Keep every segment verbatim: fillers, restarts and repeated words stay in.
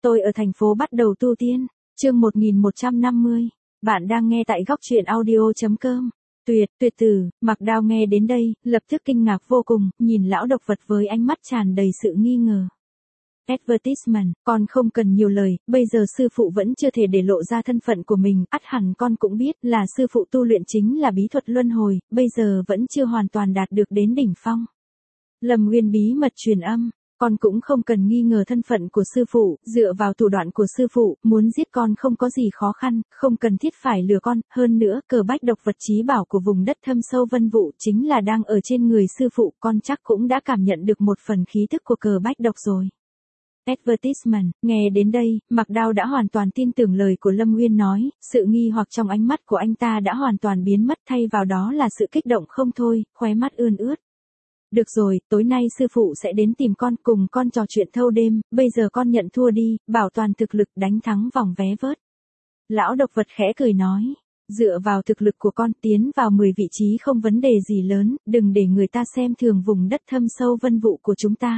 Tôi ở thành phố bắt đầu tu tiên. Chương một nghìn một trăm năm mươi. Bạn đang nghe tại góc truyện audio chấm com. Tuyệt, tuyệt tử, Mạc Đao nghe đến đây, lập tức kinh ngạc vô cùng, nhìn lão độc vật với ánh mắt tràn đầy sự nghi ngờ. Advertisement, con không cần nhiều lời, bây giờ sư phụ vẫn chưa thể để lộ ra thân phận của mình, ắt hẳn con cũng biết là sư phụ tu luyện chính là bí thuật luân hồi, bây giờ vẫn chưa hoàn toàn đạt được đến đỉnh phong. Lâm Nguyên bí mật truyền âm, con cũng không cần nghi ngờ thân phận của sư phụ, dựa vào thủ đoạn của sư phụ, muốn giết con không có gì khó khăn, không cần thiết phải lừa con, hơn nữa, cờ bách độc vật chí bảo của vùng đất thâm sâu vân vụ chính là đang ở trên người sư phụ, con chắc cũng đã cảm nhận được một phần khí thức của cờ bách độc rồi. Advertisement, nghe đến đây, Mạc Đao đã hoàn toàn tin tưởng lời của Lâm Nguyên nói, sự nghi hoặc trong ánh mắt của anh ta đã hoàn toàn biến mất, thay vào đó là sự kích động không thôi, khóe mắt ươn ướt. Được rồi, tối nay sư phụ sẽ đến tìm con, cùng con trò chuyện thâu đêm, bây giờ con nhận thua đi, bảo toàn thực lực đánh thắng vòng vé vớt. Lão độc vật khẽ cười nói, dựa vào thực lực của con tiến vào mười vị trí không vấn đề gì lớn, đừng để người ta xem thường vùng đất thâm sâu vân vụ của chúng ta.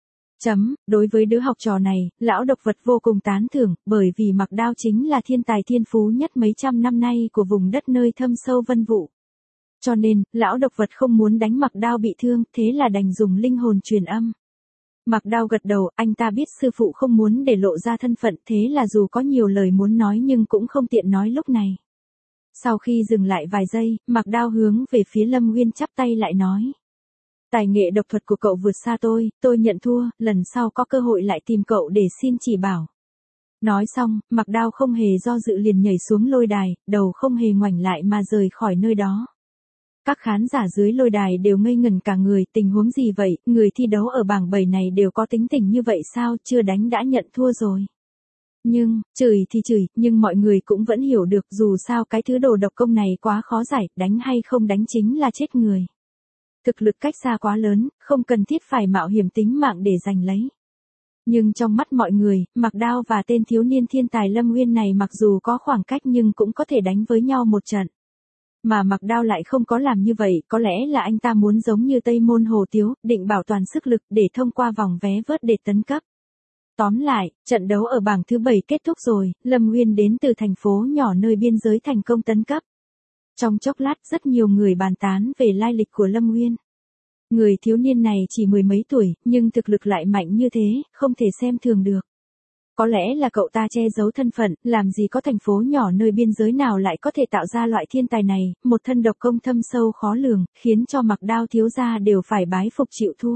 Chấm, đối với đứa học trò này, lão độc vật vô cùng tán thưởng, bởi vì Mạc Đao chính là thiên tài thiên phú nhất mấy trăm năm nay của vùng đất nơi thâm sâu vân vụ. Cho nên, lão độc vật không muốn đánh Mạc Đao bị thương, thế là đành dùng linh hồn truyền âm. Mạc Đao gật đầu, anh ta biết sư phụ không muốn để lộ ra thân phận, thế là dù có nhiều lời muốn nói nhưng cũng không tiện nói lúc này. Sau khi dừng lại vài giây, Mạc Đao hướng về phía Lâm Nguyên chắp tay lại nói. Tài nghệ độc thuật của cậu vượt xa tôi, tôi nhận thua, lần sau có cơ hội lại tìm cậu để xin chỉ bảo. Nói xong, Mạc Đao không hề do dự liền nhảy xuống lôi đài, đầu không hề ngoảnh lại mà rời khỏi nơi đó. Các khán giả dưới lôi đài đều ngây ngẩn cả người, tình huống gì vậy, người thi đấu ở bảng bảy này đều có tính tình như vậy sao, chưa đánh đã nhận thua rồi. Nhưng, chửi thì chửi, nhưng mọi người cũng vẫn hiểu được dù sao cái thứ đồ độc công này quá khó giải, đánh hay không đánh chính là chết người. Thực lực cách xa quá lớn, không cần thiết phải mạo hiểm tính mạng để giành lấy. Nhưng trong mắt mọi người, Mạc Đao và tên thiếu niên thiên tài Lâm Nguyên này mặc dù có khoảng cách nhưng cũng có thể đánh với nhau một trận. Mà Mạc Đao lại không có làm như vậy, có lẽ là anh ta muốn giống như Tây Môn Hồ Tiếu, định bảo toàn sức lực để thông qua vòng vé vớt để tấn cấp. Tóm lại, trận đấu ở bảng thứ bảy kết thúc rồi, Lâm Nguyên đến từ thành phố nhỏ nơi biên giới thành công tấn cấp. Trong chốc lát rất nhiều người bàn tán về lai lịch của Lâm Nguyên. Người thiếu niên này chỉ mười mấy tuổi, nhưng thực lực lại mạnh như thế, không thể xem thường được. Có lẽ là cậu ta che giấu thân phận, làm gì có thành phố nhỏ nơi biên giới nào lại có thể tạo ra loại thiên tài này, một thân độc công thâm sâu khó lường, khiến cho Mạc Đao thiếu gia đều phải bái phục chịu thua.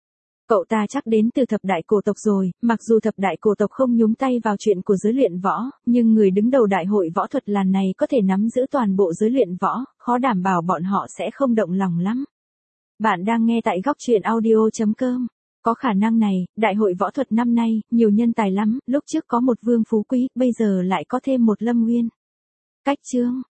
Cậu ta chắc đến từ thập đại cổ tộc rồi, mặc dù thập đại cổ tộc không nhúng tay vào chuyện của giới luyện võ, nhưng người đứng đầu đại hội võ thuật lần này có thể nắm giữ toàn bộ giới luyện võ, khó đảm bảo bọn họ sẽ không động lòng lắm. Bạn đang nghe tại góc truyện audio chấm com. Có khả năng này, đại hội võ thuật năm nay, nhiều nhân tài lắm, lúc trước có một Vương Phú Quý, bây giờ lại có thêm một Lâm Nguyên. Cách chương.